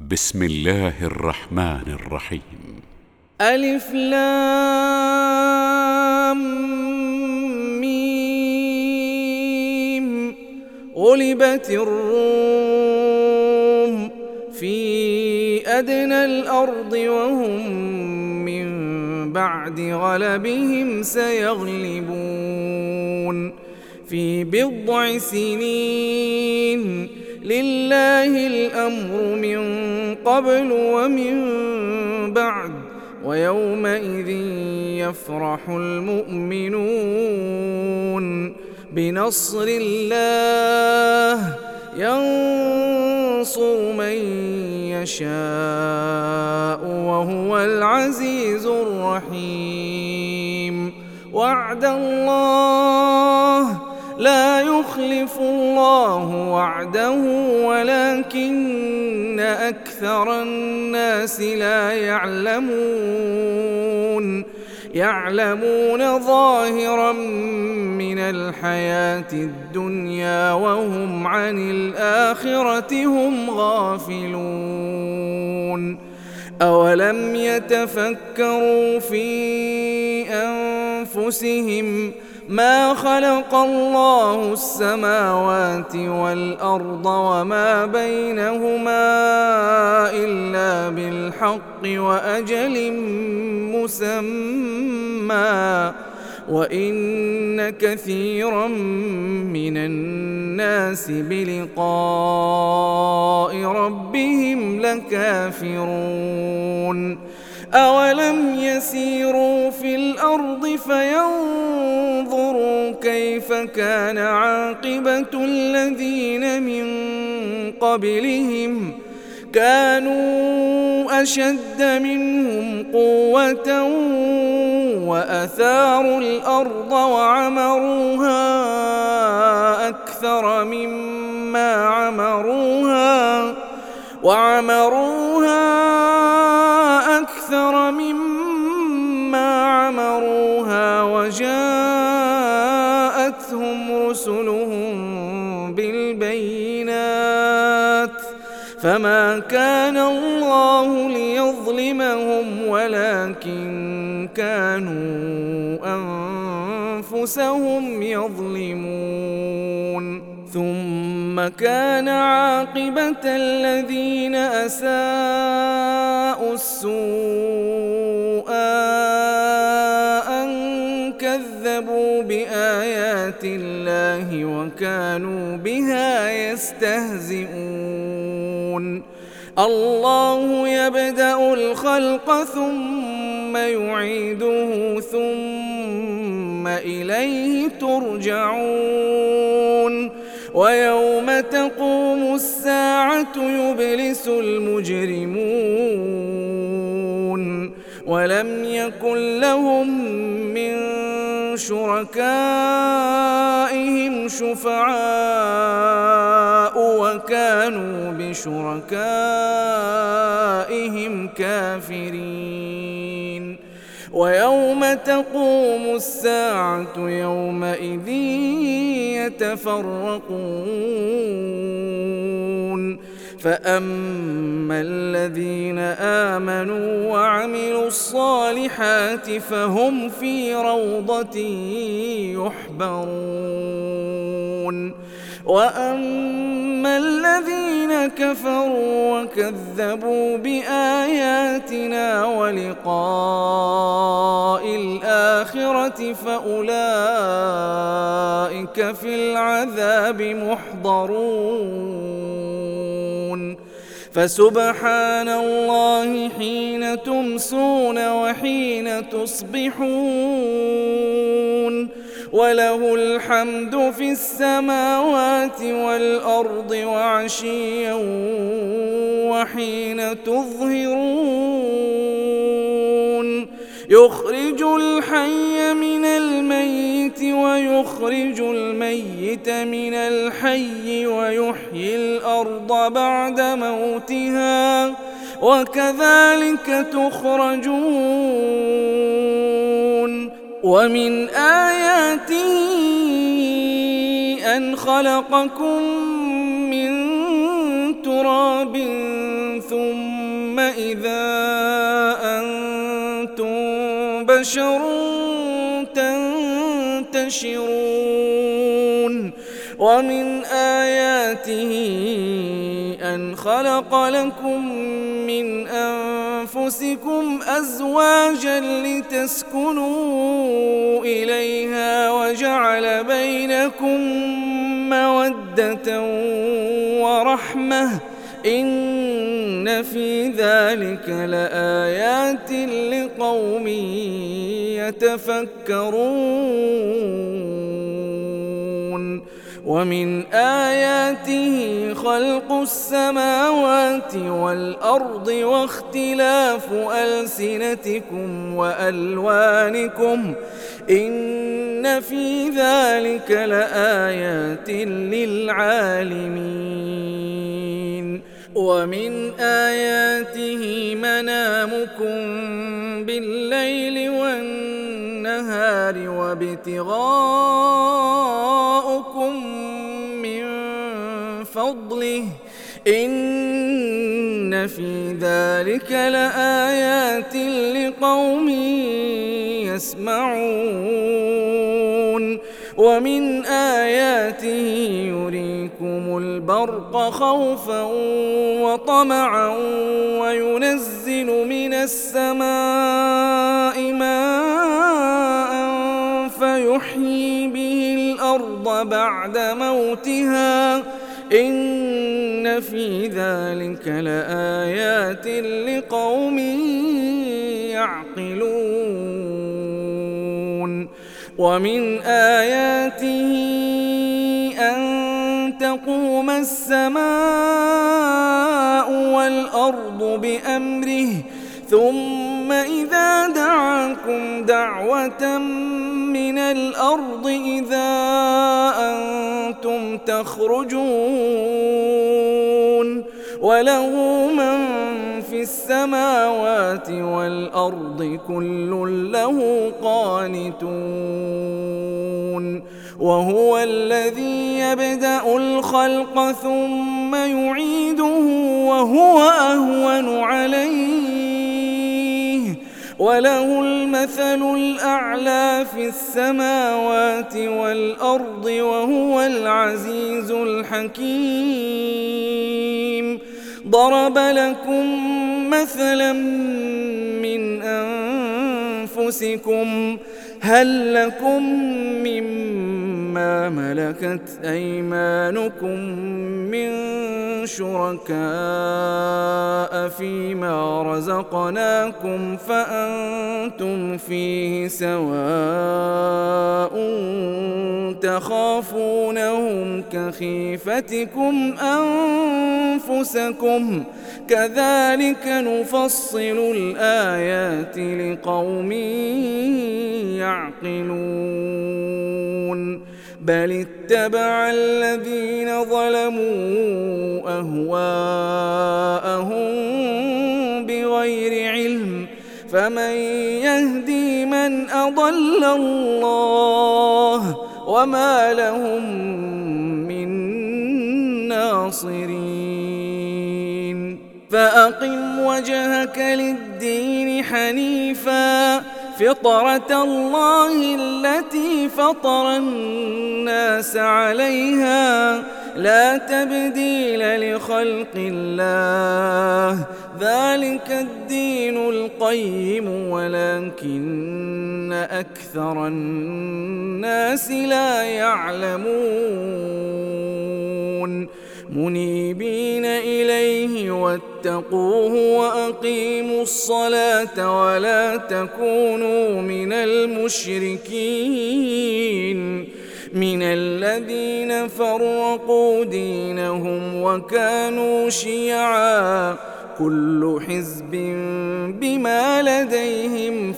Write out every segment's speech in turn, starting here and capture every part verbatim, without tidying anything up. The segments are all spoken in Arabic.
بسم الله الرحمن الرحيم. ألف لام ميم. غلبت الروم في أدنى الأرض وهم من بعد غلبهم سيغلبون في بضع سنين. لله الأمر من قبل ومن بعد ويومئذ يفرح المؤمنون بنصر الله ينصر من يشاء وهو العزيز الرحيم. وعد الله لا يخلف الله وعده ولكن أكثر الناس لا يعلمون يعلمون ظاهرا من الحياة الدنيا وهم عن الآخرة هم غافلون. أولم يتفكروا في أنفسهم ما خلق الله السماوات والأرض وما بينهما إلا بالحق وأجل مسمى وإن كثيرا من الناس بلقاء ربهم لكافرون. أولم يسيروا في الأرض فينظروا كيف كان عاقبة الذين من قبلهم كانوا أشد منهم قوة وأثاروا الأرض وعمروها أكثر مما عمروها وعمروها أكثر مما عمروها وجاءتهم رسلهم بالبينات فما كان الله ليظلمهم ولكن كانوا أنفسهم يظلمون. ثم كان عاقبة الذين أساءوا السوء أن كذبوا بآيات الله وكانوا بها يستهزئون. الله يبدأ الخلق ثم يعيده ثم إليه ترجعون. ويوم تقوم الساعة يبلس المجرمون ولم يكن لهم من شركائهم شفعاء وكانوا بشركائهم كافرين. ويوم تقوم الساعة يومئذ يتفرقون فأما الذين آمنوا وعملوا الصالحات فهم في روضة يحبرون. وأما الذين كفروا وكذبوا بآياتنا ولقاء الآخرة فأولئك في العذاب محضرون. فسبحان الله حين تمسون وحين تصبحون وله الحمد في السماوات والأرض وعشيا وحين تظهرون. يخرج الحي من الميت ويخرج الميت من الحي ويحيي الأرض بعد موتها وكذلك تخرجون. ومن آياته أن خلقكم من تراب ثم إذا أنتم بشر تنتشرون ومن آياته أن خلق لكم من أنفسكم أزواجا لتسكنوا إليها وجعل بينكم مودة ورحمة إن في ذلك لآيات لقوم يتفكرون ومن آياته خلق السماوات والأرض واختلاف ألسنتكم وألوانكم إن في ذلك لآيات للعالمين ومن آياته منامكم بالليل والنهار وابتغاؤكم من فضله إن في ذلك لآيات لقوم يسمعون ومن آياته يريكم البرق خوفا وطمعا وينزل من السماء ماء فيحيي به الأرض بعد موتها إن في ذلك لآيات لقوم يعقلون ومن آياته أن تقوم السماء والأرض بأمره ثم إذا دعاكم دعوة من الأرض إذا أنتم تخرجون وله من في السماوات والأرض كل له قانتون وهو الذي يبدأ الخلق ثم يعيده وهو أهون عليه وله المثل الأعلى في السماوات والأرض وهو العزيز الحكيم ضرب لكم مثلا من أنفسكم هل لكم مما ملكت أيمانكم من شركاء فيما رزقناكم فأنتم فيه سواء تخافونهم كخيفتكم أنفسكم كذلك نفصل الآيات لقوم يعقلون بل اتبع الذين ظلموا أهواءهم بغير علم فمن يهدي من أضل الله وما لهم من ناصرين فأقم وجهك للدين حنيفا فطرة الله التي فطر الناس عليها لا تبديل لخلق الله ذلك الدين القيم ولكن أكثر الناس لا يعلمون منيبين إليه واتقوه وأقيموا الصلاة ولا تكونوا من المشركين من الذين فرقوا دينهم وكانوا شيعا كل حزب بما لديهم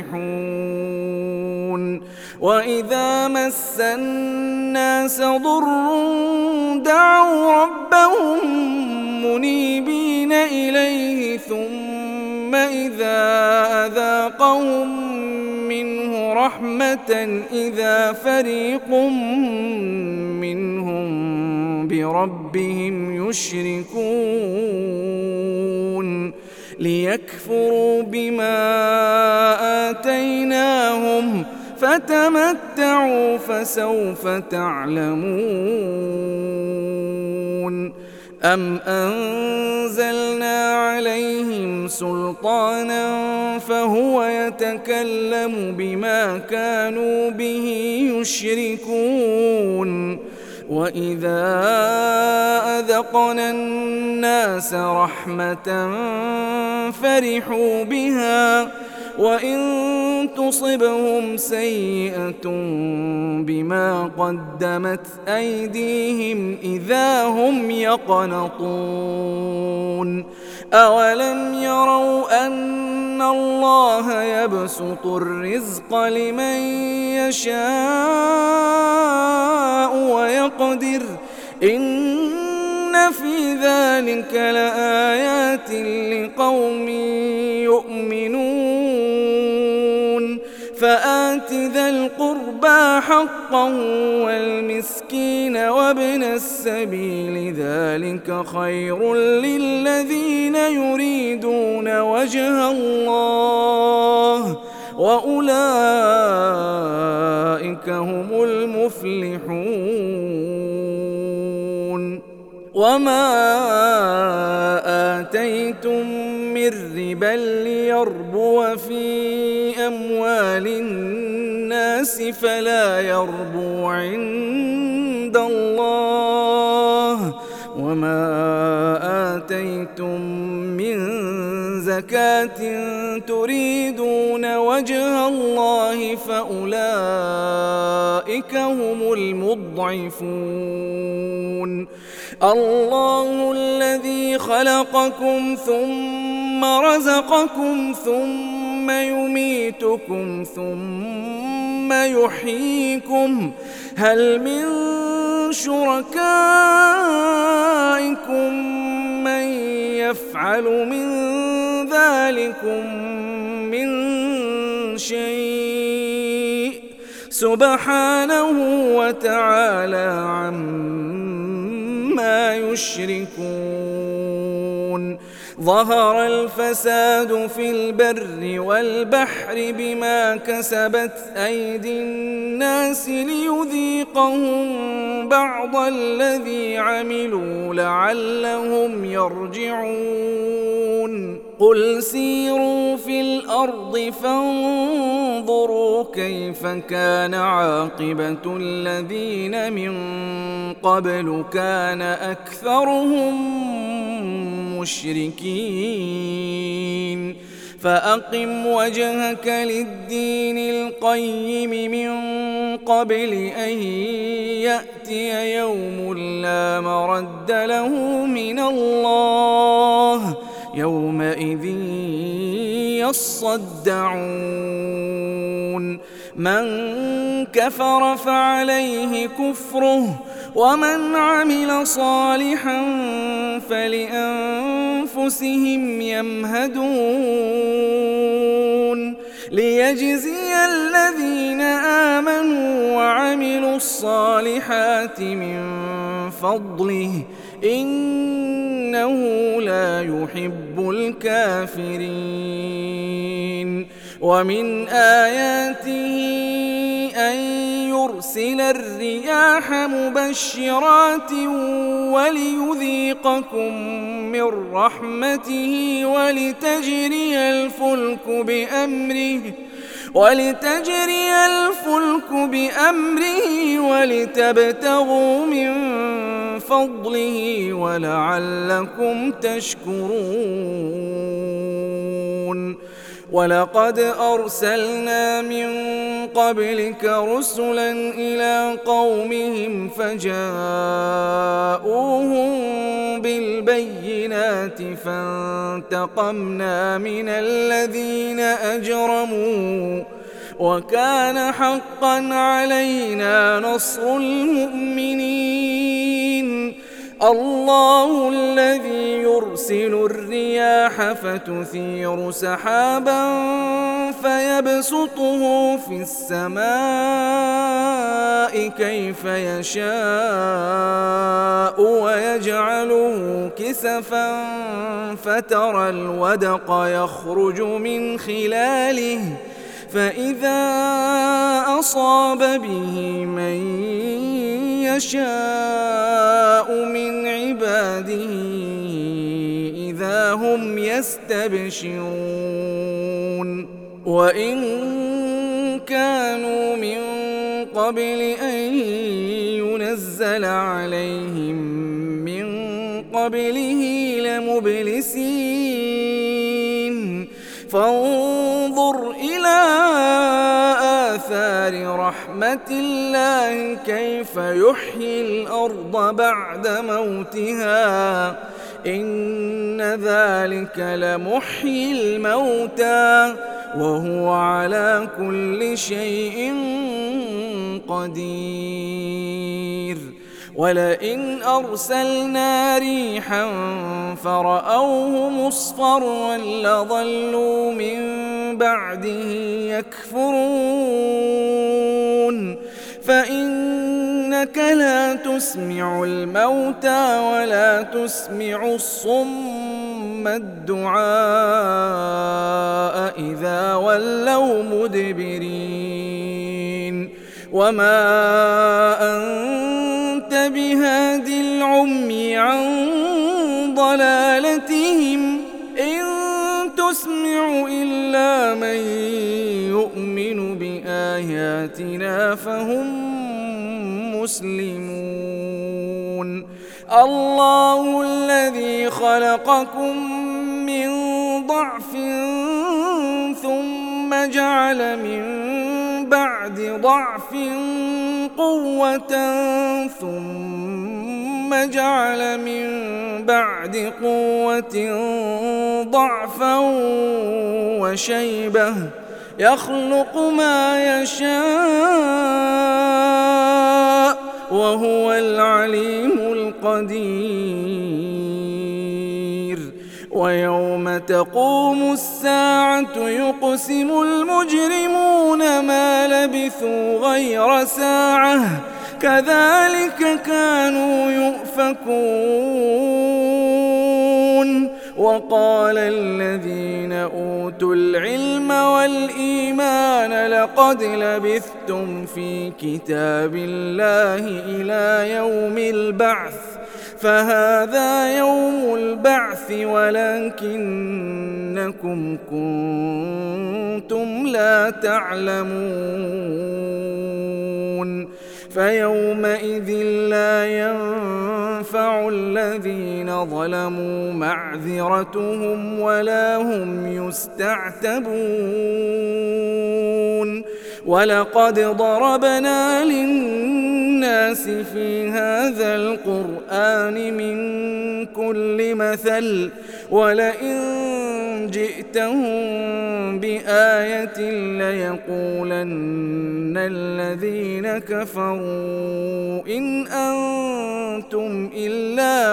فرحون وإذا مس الناس ضر دعوا ربهم منيبين إليه ثم إذا أذاقهم منه رحمة إذا فريق منهم بربهم يشركون ليكفروا بما آتيناهم فتمتعوا فسوف تعلمون أم أنزلنا عليهم سلطانا فهو يتكلم بما كانوا به يشركون وإذا أذقنا الناس رحمة فرحوا بها وإن تصبهم سيئة بما قدمت أيديهم إذا هم يقنطون أولم يروا أن الله يبسط الرزق لمن يشاء ويقدر إن في ذلك لآيات لقوم يؤمنون فآت ذا القربى حقه والمسكين وابن السبيل ذلك خير للذين يريدون وجه الله وأولئك هم المفلحون وما آتيتم من ربا ليربو في أموال الناس فلا يربو عند الله وما آتيتم من زكاة تريدون وجه الله فأولئك هم المضعفون الله الذي خلقكم ثم رزقكم ثم يميتكم ثم يحييكم هل من شركائكم من يفعل من ذلكم من شيء سبحانه وتعالى عما يشركون ظهر الفساد في البر والبحر بما كسبت أيدي الناس ليذيقهم بعض الذي عملوا لعلهم يرجعون قل سيروا في الأرض فانظروا كيف كان عاقبة الذين من قبل كان أكثرهم مشركين فأقم وجهك للدين القيم من قبل أن يأتي يوم لا مرد له من الله يومئذ يصدعون من كفر فعليه كفره ومن عمل صالحا فلأنفسهم يمهدون ليجزي الذين آمنوا وعملوا الصالحات من فضله إنه لا يحب الكافرين ومن آياته أن يرسل الرياح مبشرات وليذيقكم من رحمته ولتجري الفلك بأمره ولتجري الفلك بأمره ولتبتغوا من فضله ولعلكم تشكرون ولقد أرسلنا من قبلك رسلا إلى قومهم فجاءوهم بالبينات فانتقمنا من الذين أجرموا وكان حقا علينا نصر المؤمنين الله الذي يرسل الرياح فتثير سحابا فيبسطه في السماء كيف يشاء ويجعله كسفا فترى الودق يخرج من خلاله فإذا أصاب به من يشاء من عباده إذا هم يستبشرون وإن كانوا من قبل أن ينزل عليهم من قبله لمبلسين فانظر إلى آثار رحمة الله كيف يحيي الأرض بعد موتها إن ذلك لمحيي الموتى وهو على كل شيء قدير ولئن أرسلنا ريحا فرأوه مصفرا لظلوا من بعده يكفرون فإنك لا تسمع الموتى ولا تسمع الصم الدعاء إذا ولوا مدبرين وما أنت بهاد العمي عن ضلالتهم إن تسمع إلا من يؤمن بآياتنا فهم مسلمون الله الذي خلقكم من ضعف ثم جعل من بعد ضعف قوة ثم جعل من بعد قوة ضعفا وشيبة يخلق ما يشاء وهو العليم القدير ويوم تقوم الساعة يقسم المجرمون ما لبثوا غير ساعة كذلك كانوا يؤفكون وقال الذين أوتوا العلم والإيمان لقد لبثتم في كتاب الله إلى يوم البعث فهذا يوم البعث ولكنكم كنتم لا تعلمون فيومئذ لا ينفع الذين ظلموا معذرتهم ولا هم يستعتبون ولقد ضربنا للناس في هذا القرآن من كل مثل ولئن جئتهم بآية ليقولن الذين كفروا إن أنتم إلا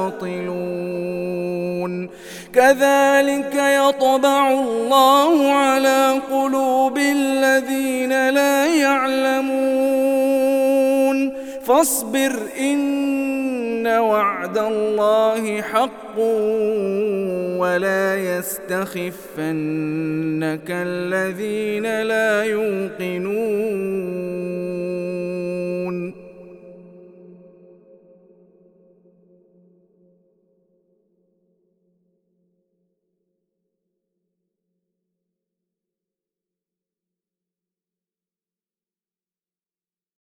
مبطلون كذلك يطبع الله على قلوب الذين لا يعلمون فاصبر إن وعد الله حق ولا يستخفنك الذين لا يوقنون